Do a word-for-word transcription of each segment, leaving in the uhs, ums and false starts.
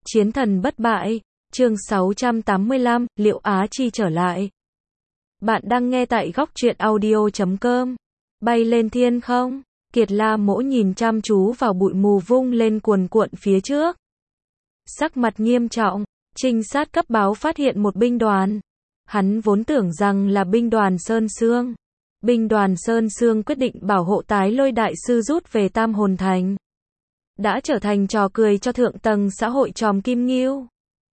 Chiến thần bất bại, chương sáu trăm tám mươi lăm, liệu Á Chi trở lại. Bạn đang nghe tại góc truyện audio chấm com. Bay lên thiên không? Kiệt La Mỗ nhìn chăm chú vào bụi mù vung lên cuồn cuộn phía trước. Sắc mặt nghiêm trọng, trinh sát cấp báo phát hiện một binh đoàn. Hắn vốn tưởng rằng là binh đoàn Sơn Sương. Binh đoàn Sơn Sương quyết định bảo hộ tái lôi đại sư rút về Tam Hồn Thành. Đã trở thành trò cười cho thượng tầng xã hội tròm kim ngưu.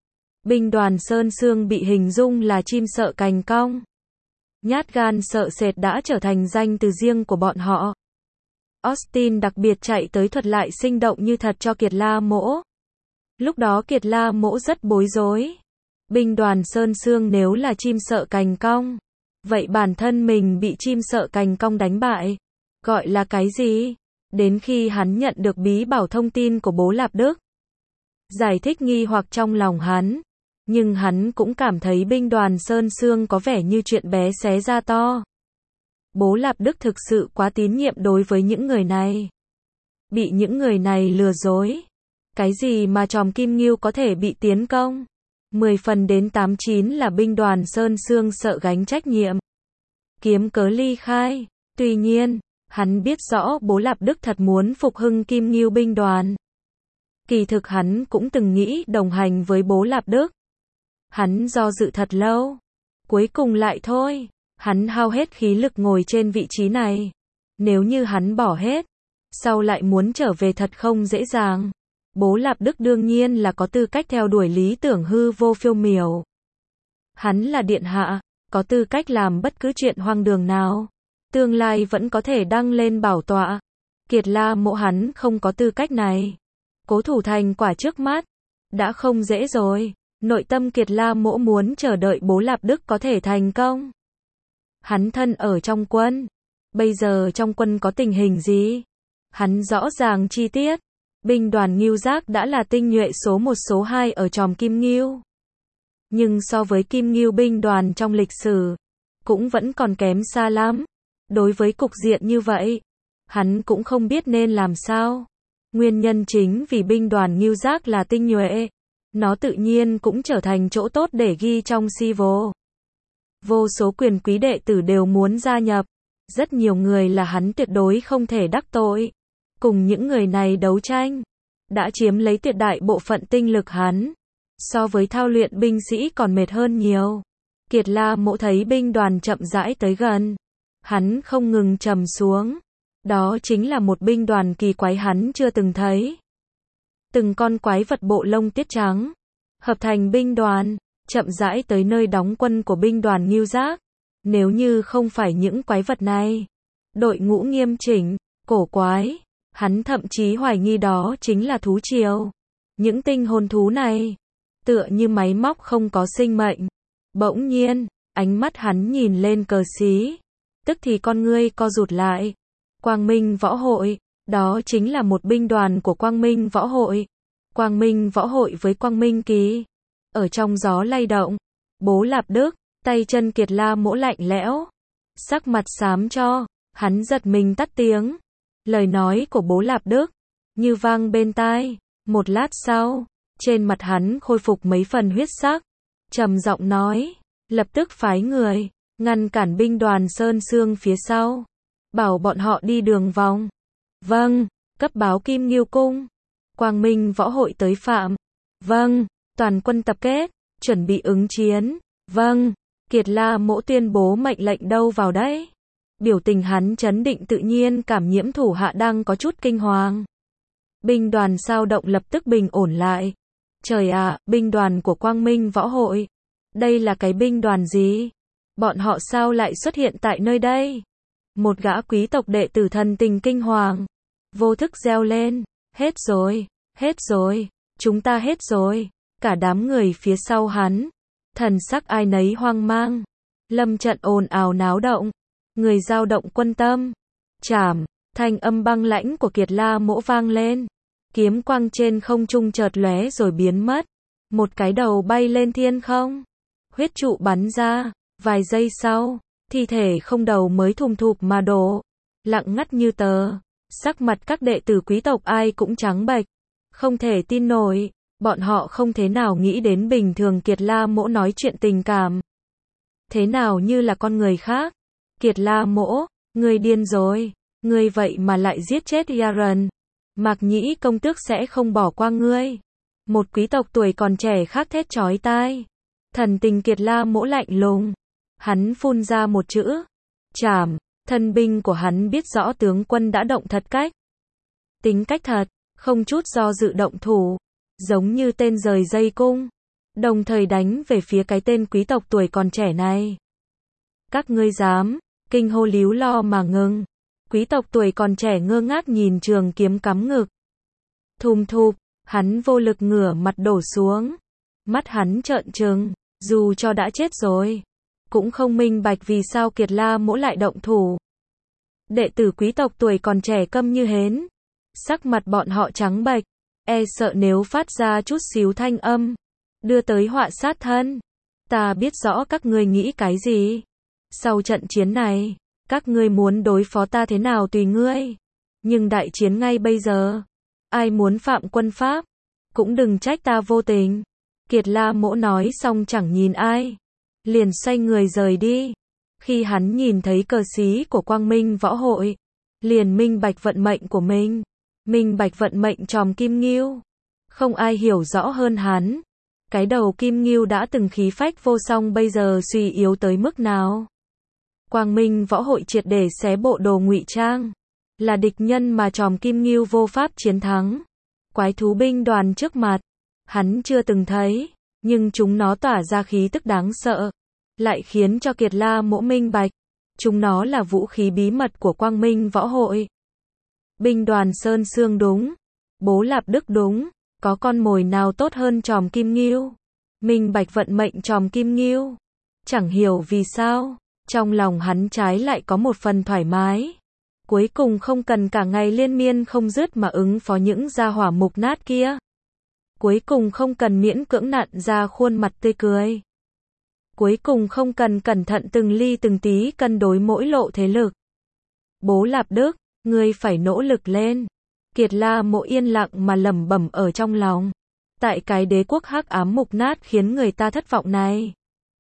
Binh đoàn Sơn Sương bị hình dung là chim sợ cành cong. Nhát gan sợ sệt đã trở thành danh từ riêng của bọn họ. Austin đặc biệt chạy tới thuật lại sinh động như thật cho Kiệt La Mỗ. Lúc đó Kiệt La Mỗ rất bối rối. Binh đoàn Sơn Sương nếu là chim sợ cành cong, vậy bản thân mình bị chim sợ cành cong đánh bại, gọi là cái gì? Đến khi hắn nhận được bí bảo thông tin của Bố Lạp Đức, giải thích nghi hoặc trong lòng hắn, nhưng hắn cũng cảm thấy binh đoàn Sơn Sương có vẻ như chuyện bé xé ra to. Bố Lạp Đức thực sự quá tín nhiệm đối với những người này. Bị những người này lừa dối. Cái gì mà tròm kim ngưu có thể bị tiến công? mười phần đến tám chín là binh đoàn Sơn Sương sợ gánh trách nhiệm, kiếm cớ ly khai. Tuy nhiên, hắn biết rõ Bố Lạp Đức thật muốn phục hưng kim ngưu binh đoàn. Kỳ thực hắn cũng từng nghĩ đồng hành với Bố Lạp Đức. Hắn do dự thật lâu. Cuối cùng lại thôi. Hắn hao hết khí lực ngồi trên vị trí này. Nếu như hắn bỏ hết, sau lại muốn trở về thật không dễ dàng. Bố Lạp Đức đương nhiên là có tư cách theo đuổi lý tưởng hư vô phiêu miểu. Hắn là điện hạ, có tư cách làm bất cứ chuyện hoang đường nào. Tương lai vẫn có thể đăng lên bảo tọa. Kiệt La Mỗ hắn không có tư cách này. Cố thủ thành quả trước mắt, đã không dễ rồi. Nội tâm Kiệt La Mỗ muốn chờ đợi Bố Lạp Đức có thể thành công. Hắn thân ở trong quân. Bây giờ trong quân có tình hình gì? Hắn rõ ràng chi tiết. Binh đoàn Ngưu Giác đã là tinh nhuệ số một số hai ở tròm Kim Ngưu. Nhưng so với Kim Ngưu binh đoàn trong lịch sử, cũng vẫn còn kém xa lắm. Đối với cục diện như vậy, hắn cũng không biết nên làm sao. Nguyên nhân chính vì binh đoàn Ngưu Giác là tinh nhuệ, nó tự nhiên cũng trở thành chỗ tốt để ghi trong xê vê o. Vô số quyền quý đệ tử đều muốn gia nhập. Rất nhiều người là hắn tuyệt đối không thể đắc tội. Cùng những người này đấu tranh, đã chiếm lấy tuyệt đại bộ phận tinh lực hắn. So với thao luyện binh sĩ còn mệt hơn nhiều. Kiệt La Mỗ thấy binh đoàn chậm rãi tới gần. Hắn không ngừng trầm xuống. Đó chính là một binh đoàn kỳ quái hắn chưa từng thấy. Từng con quái vật bộ lông tiết trắng, hợp thành binh đoàn, chậm rãi tới nơi đóng quân của binh đoàn Ngưu Giác. Nếu như không phải những quái vật này, đội ngũ nghiêm chỉnh, cổ quái, hắn thậm chí hoài nghi đó chính là thú triều. Những tinh hồn thú này, tựa như máy móc không có sinh mệnh. Bỗng nhiên, ánh mắt hắn nhìn lên cờ xí, tức thì con ngươi co rụt lại. Quang Minh Võ Hội, đó chính là một binh đoàn của Quang Minh Võ Hội. Quang Minh Võ Hội với Quang Minh Kỳ, ở trong gió lay động. Bố Lạp Đức, tay chân Kiệt La Mỗ lạnh lẽo, sắc mặt xám cho, hắn giật mình tắt tiếng. Lời nói của Bố Lạp Đức như vang bên tai. Một lát sau, trên mặt hắn khôi phục mấy phần huyết sắc, trầm giọng nói, lập tức phái người ngăn cản binh đoàn Sơn Sương phía sau, bảo bọn họ đi đường vòng. Vâng. Cấp báo Kim Ngưu Cung. Quang Minh Võ Hội tới phạm. Vâng. Toàn quân tập kết, chuẩn bị ứng chiến. Vâng. Kiệt La Mỗ tuyên bố mệnh lệnh đâu vào đấy. Biểu tình hắn trấn định tự nhiên cảm nhiễm thủ hạ đang có chút kinh hoàng. Binh đoàn sao động lập tức bình ổn lại. Trời ạ, binh đoàn của Quang Minh Võ Hội. Đây là cái binh đoàn gì? Bọn họ sao lại xuất hiện tại nơi đây? Một gã quý tộc đệ tử thần tình kinh hoàng, vô thức reo lên, hết rồi, hết rồi, chúng ta hết rồi. Cả đám người phía sau hắn, thần sắc ai nấy hoang mang. Lâm trận ồn ào náo động, người dao động quân tâm. Chảm, thanh âm băng lãnh của Kiệt La Mỗ vang lên. Kiếm quang trên không trung chợt lóe rồi biến mất. Một cái đầu bay lên thiên không. Huyết trụ bắn ra, vài giây sau, thi thể không đầu mới thùng thụp mà đổ. Lặng ngắt như tờ. Sắc mặt các đệ tử quý tộc ai cũng trắng bệch. Không thể tin nổi. Bọn họ không thế nào nghĩ đến bình thường Kiệt La Mỗ nói chuyện tình cảm. Thế nào như là con người khác. Kiệt La Mỗ, ngươi điên rồi. Ngươi vậy mà lại giết chết Yaren. Mạc Nhĩ công tước sẽ không bỏ qua ngươi. Một quý tộc tuổi còn trẻ khác thét chói tai. Thần tình Kiệt La Mỗ lạnh lùng. Hắn phun ra một chữ. Chảm. Thân binh của hắn biết rõ tướng quân đã động thật cách. Tính cách thật, không chút do dự động thủ. Giống như tên rời dây cung. Đồng thời đánh về phía cái tên quý tộc tuổi còn trẻ này. Các ngươi dám, kinh hô líu lo mà ngừng. Quý tộc tuổi còn trẻ ngơ ngác nhìn trường kiếm cắm ngực. Thùm thụp, hắn vô lực ngửa mặt đổ xuống. Mắt hắn trợn trừng, dù cho đã chết rồi. Cũng không minh bạch vì sao Kiệt La Mỗ lại động thủ. Đệ tử quý tộc tuổi còn trẻ câm như hến. Sắc mặt bọn họ trắng bệch, e sợ nếu phát ra chút xíu thanh âm, đưa tới họa sát thân. Ta biết rõ các ngươi nghĩ cái gì. Sau trận chiến này, các ngươi muốn đối phó ta thế nào tùy ngươi. Nhưng đại chiến ngay bây giờ, ai muốn phạm quân pháp, cũng đừng trách ta vô tình. Kiệt La Mỗ nói xong chẳng nhìn ai, liền xoay người rời đi. Khi hắn nhìn thấy cờ xí của Quang Minh Võ Hội, liền minh bạch vận mệnh của mình. Minh bạch vận mệnh Tròm Kim Ngưu. Không ai hiểu rõ hơn hắn. Cái đầu Kim Ngưu đã từng khí phách vô song bây giờ suy yếu tới mức nào. Quang Minh Võ Hội triệt để xé bộ đồ ngụy trang. Là địch nhân mà Tròm Kim Ngưu vô pháp chiến thắng. Quái thú binh đoàn trước mặt, hắn chưa từng thấy, nhưng chúng nó tỏa ra khí tức đáng sợ. Lại khiến cho Kiệt La Mỗ minh bạch. Chúng nó là vũ khí bí mật của Quang Minh Võ Hội. Binh đoàn Sơn Sương đúng. Bố Lạp Đức đúng. Có con mồi nào tốt hơn Tròm Kim Ngưu. Minh bạch vận mệnh Tròm Kim Ngưu. Chẳng hiểu vì sao, trong lòng hắn trái lại có một phần thoải mái. Cuối cùng không cần cả ngày liên miên không dứt mà ứng phó những gia hỏa mục nát kia. Cuối cùng không cần miễn cưỡng nặn ra khuôn mặt tươi cười. Cuối cùng không cần cẩn thận từng ly từng tí cân đối mỗi lộ thế lực. Bố Lạp Đức, ngươi phải nỗ lực lên. Kiệt La Mỗ yên lặng mà lẩm bẩm ở trong lòng. Tại cái đế quốc hắc ám mục nát khiến người ta thất vọng này.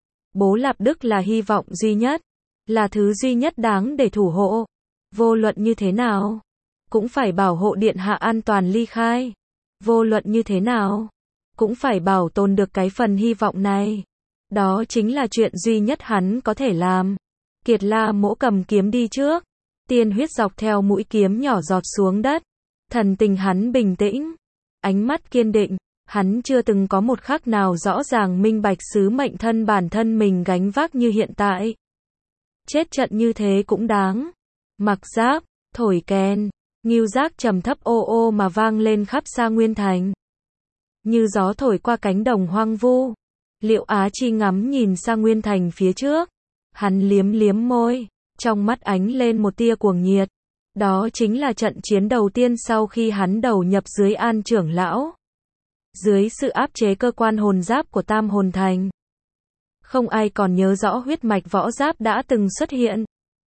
Bố Lạp Đức là hy vọng duy nhất. Là thứ duy nhất đáng để thủ hộ. Vô luận như thế nào, cũng phải bảo hộ điện hạ an toàn ly khai. Vô luận như thế nào, cũng phải bảo tồn được cái phần hy vọng này. Đó chính là chuyện duy nhất hắn có thể làm. Kiệt La Mỗ cầm kiếm đi trước. Tiên huyết dọc theo mũi kiếm nhỏ giọt xuống đất. Thần tình hắn bình tĩnh. Ánh mắt kiên định. Hắn chưa từng có một khắc nào rõ ràng minh bạch sứ mệnh thân bản thân mình gánh vác như hiện tại. Chết trận như thế cũng đáng. Mặc giáp, thổi kèn, ngưu giác trầm thấp ô ô mà vang lên khắp Sa Nguyên Thành. Như gió thổi qua cánh đồng hoang vu. Liệu Á Chi ngắm nhìn Sa Nguyên Thành phía trước. Hắn liếm liếm môi, trong mắt ánh lên một tia cuồng nhiệt. Đó chính là trận chiến đầu tiên sau khi hắn đầu nhập dưới An trưởng lão. Dưới sự áp chế cơ quan hồn giáp của Tam Hồn Thành. Không ai còn nhớ rõ huyết mạch võ giáp đã từng xuất hiện.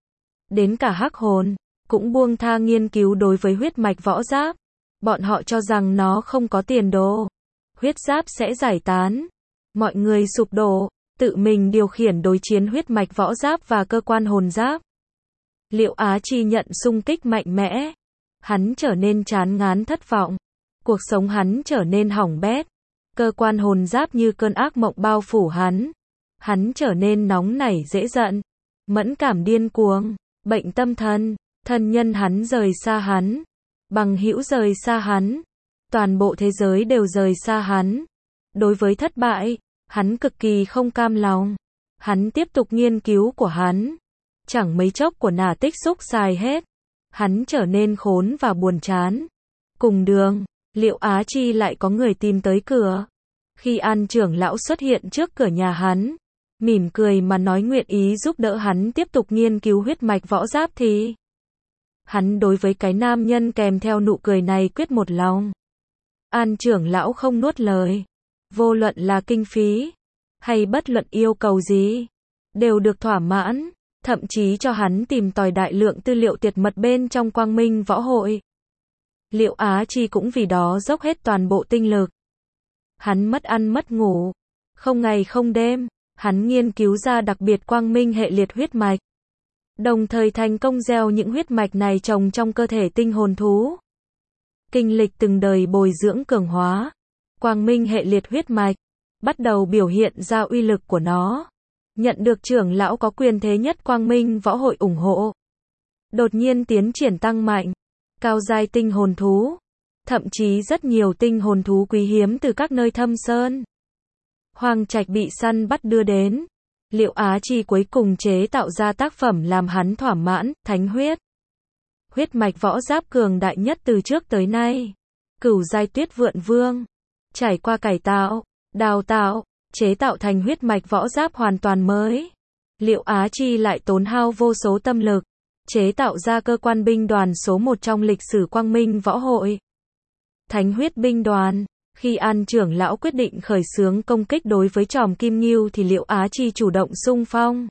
Đến cả Hắc Hồn cũng buông tha nghiên cứu đối với huyết mạch võ giáp. Bọn họ cho rằng nó không có tiền đồ. Huyết giáp sẽ giải tán. Mọi người sụp đổ, tự mình điều khiển đối chiến huyết mạch võ giáp và cơ quan hồn giáp. Liệu Á Chi nhận xung kích mạnh mẽ. Hắn trở nên chán ngán thất vọng. Cuộc sống hắn trở nên hỏng bét. Cơ quan hồn giáp như cơn ác mộng bao phủ hắn. Hắn trở nên nóng nảy dễ giận. Mẫn cảm điên cuồng. Bệnh tâm thần. Thân nhân hắn rời xa hắn. Bằng hữu rời xa hắn. Toàn bộ thế giới đều rời xa hắn. Đối với thất bại, hắn cực kỳ không cam lòng. Hắn tiếp tục nghiên cứu của hắn. Chẳng mấy chốc của nả tích xúc xài hết. Hắn trở nên khốn và buồn chán. Cùng đường, Liệu Á Chi lại có người tìm tới cửa. Khi An trưởng lão xuất hiện trước cửa nhà hắn, mỉm cười mà nói nguyện ý giúp đỡ hắn tiếp tục nghiên cứu huyết mạch võ giáp thì hắn đối với cái nam nhân kèm theo nụ cười này quyết một lòng. An trưởng lão không nuốt lời. Vô luận là kinh phí, hay bất luận yêu cầu gì, đều được thỏa mãn, thậm chí cho hắn tìm tòi đại lượng tư liệu tuyệt mật bên trong Quang Minh Võ Hội. Liệu Á Chi cũng vì đó dốc hết toàn bộ tinh lực. Hắn mất ăn mất ngủ, không ngày không đêm, hắn nghiên cứu ra đặc biệt quang minh hệ liệt huyết mạch. Đồng thời thành công gieo những huyết mạch này trồng trong cơ thể tinh hồn thú. Kinh lịch từng đời bồi dưỡng cường hóa, quang minh hệ liệt huyết mạch, bắt đầu biểu hiện ra uy lực của nó. Nhận được trưởng lão có quyền thế nhất quang minh võ hội ủng hộ. Đột nhiên tiến triển tăng mạnh, cao giai tinh hồn thú. Thậm chí rất nhiều tinh hồn thú quý hiếm từ các nơi thâm sơn. Hoang trạch bị săn bắt đưa đến. Liệu Á Chi cuối cùng chế tạo ra tác phẩm làm hắn thỏa mãn, thánh huyết. Huyết mạch võ giáp cường đại nhất từ trước tới nay. Cửu giai tuyết vượn vương. Trải qua cải tạo, đào tạo, chế tạo thành huyết mạch võ giáp hoàn toàn mới. Liệu Á Chi lại tốn hao vô số tâm lực, chế tạo ra cơ quan binh đoàn số một trong lịch sử quang minh võ hội. Thánh huyết binh đoàn. Khi An trưởng lão quyết định khởi xướng công kích đối với Tròm Kim Ngưu thì Liệu Á Chi chủ động xung phong.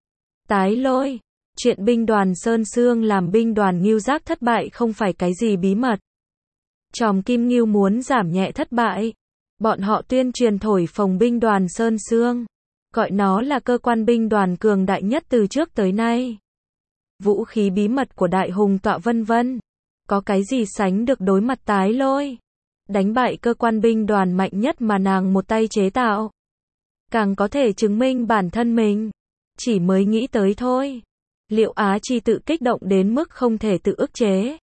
Tái lôi. Chuyện binh đoàn Sơn Sương làm binh đoàn Ngưu Giác thất bại không phải cái gì bí mật. Tròm Kim Ngưu muốn giảm nhẹ thất bại. Bọn họ tuyên truyền thổi phồng binh đoàn Sơn Sương. Gọi nó là cơ quan binh đoàn cường đại nhất từ trước tới nay. Vũ khí bí mật của Đại Hùng Tọa vân vân. Có cái gì sánh được đối mặt tái lôi. Đánh bại cơ quan binh đoàn mạnh nhất mà nàng một tay chế tạo. Càng có thể chứng minh bản thân mình. Chỉ mới nghĩ tới thôi. Liệu Á Chi tự kích động đến mức không thể tự ức chế.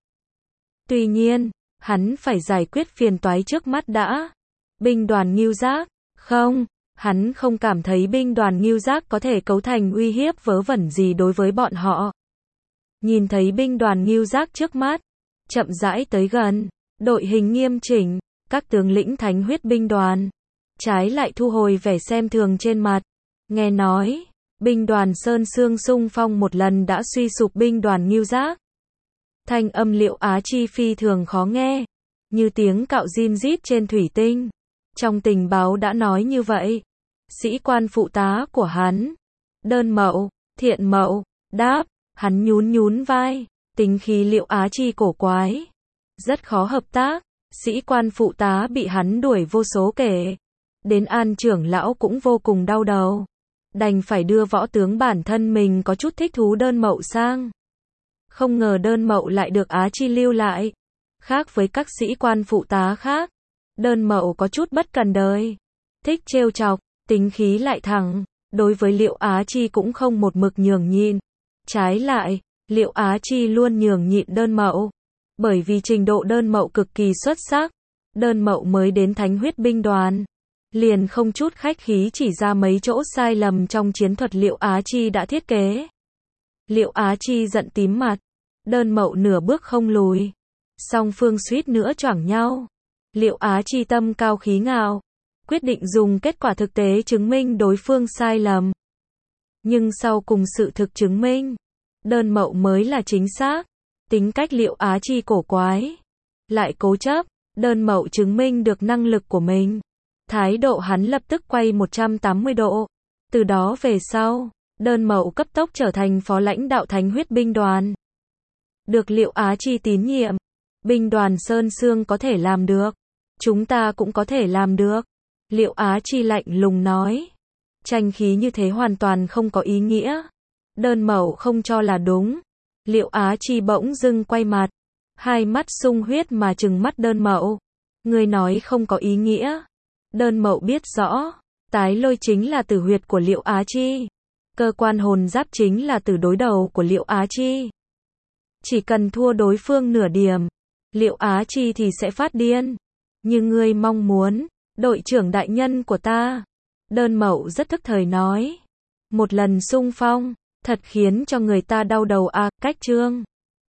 Tuy nhiên, hắn phải giải quyết phiền toái trước mắt đã. Binh đoàn Ngưu Giác. Không, hắn không cảm thấy binh đoàn Ngưu Giác có thể cấu thành uy hiếp vớ vẩn gì đối với bọn họ. Nhìn thấy binh đoàn Ngưu Giác trước mắt, chậm rãi tới gần. Đội hình nghiêm chỉnh, các tướng lĩnh thánh huyết binh đoàn. Trái lại thu hồi vẻ xem thường trên mặt. Nghe nói, binh đoàn Sơn Sương xung phong một lần đã suy sụp binh đoàn Ngưu Giác. Thanh âm Liệu Á Chi phi thường khó nghe, như tiếng cạo rin rít trên thủy tinh. Trong tình báo đã nói như vậy. Sĩ quan phụ tá của hắn, Đơn Mậu, Thiện Mậu, đáp, hắn nhún nhún vai, tính khí Liệu Á Chi cổ quái. Rất khó hợp tác, sĩ quan phụ tá bị hắn đuổi vô số kể. Đến An trưởng lão cũng vô cùng đau đầu. Đành phải đưa võ tướng bản thân mình có chút thích thú Đơn Mậu sang. Không ngờ Đơn Mậu lại được Á Chi lưu lại. Khác với các sĩ quan phụ tá khác, Đơn Mậu có chút bất cần đời. Thích trêu chọc, tính khí lại thẳng. Đối với Liệu Á Chi cũng không một mực nhường nhịn. Trái lại, Liệu Á Chi luôn nhường nhịn Đơn Mậu. Bởi vì trình độ Đơn Mậu cực kỳ xuất sắc. Đơn Mậu mới đến thánh huyết binh đoàn. Liền không chút khách khí chỉ ra mấy chỗ sai lầm trong chiến thuật Liệu Á Chi đã thiết kế. Liệu Á Chi giận tím mặt. Đơn Mậu nửa bước không lùi. Song phương suýt nữa choảng nhau. Liệu Á Chi tâm cao khí ngạo. Quyết định dùng kết quả thực tế chứng minh đối phương sai lầm. Nhưng sau cùng sự thực chứng minh, Đơn Mậu mới là chính xác. Tính cách Liệu Á Chi cổ quái, lại cố chấp. Đơn Mậu chứng minh được năng lực của mình. Thái độ hắn lập tức quay một trăm tám mươi độ. Từ đó về sau, Đơn Mậu cấp tốc trở thành phó lãnh đạo thánh huyết binh đoàn. Được Liệu Á Chi tín nhiệm. Binh đoàn Sơn Sương có thể làm được. Chúng ta cũng có thể làm được. Liệu Á Chi lạnh lùng nói. Tranh khí như thế hoàn toàn không có ý nghĩa. Đơn Mậu không cho là đúng. Liệu Á Chi bỗng dưng quay mặt. Hai mắt sung huyết mà trừng mắt Đơn Mậu. Người nói không có ý nghĩa. Đơn Mậu biết rõ. Tái lôi chính là tử huyệt của Liệu Á Chi. Cơ quan hồn giáp chính là tử đối đầu của Liệu Á Chi. Chỉ cần thua đối phương nửa điểm, Liệu Á Chi thì sẽ phát điên. Như ngươi mong muốn, đội trưởng đại nhân của ta. Đơn Mậu rất thức thời nói. Một lần xung phong, thật khiến cho người ta đau đầu à, cách chương.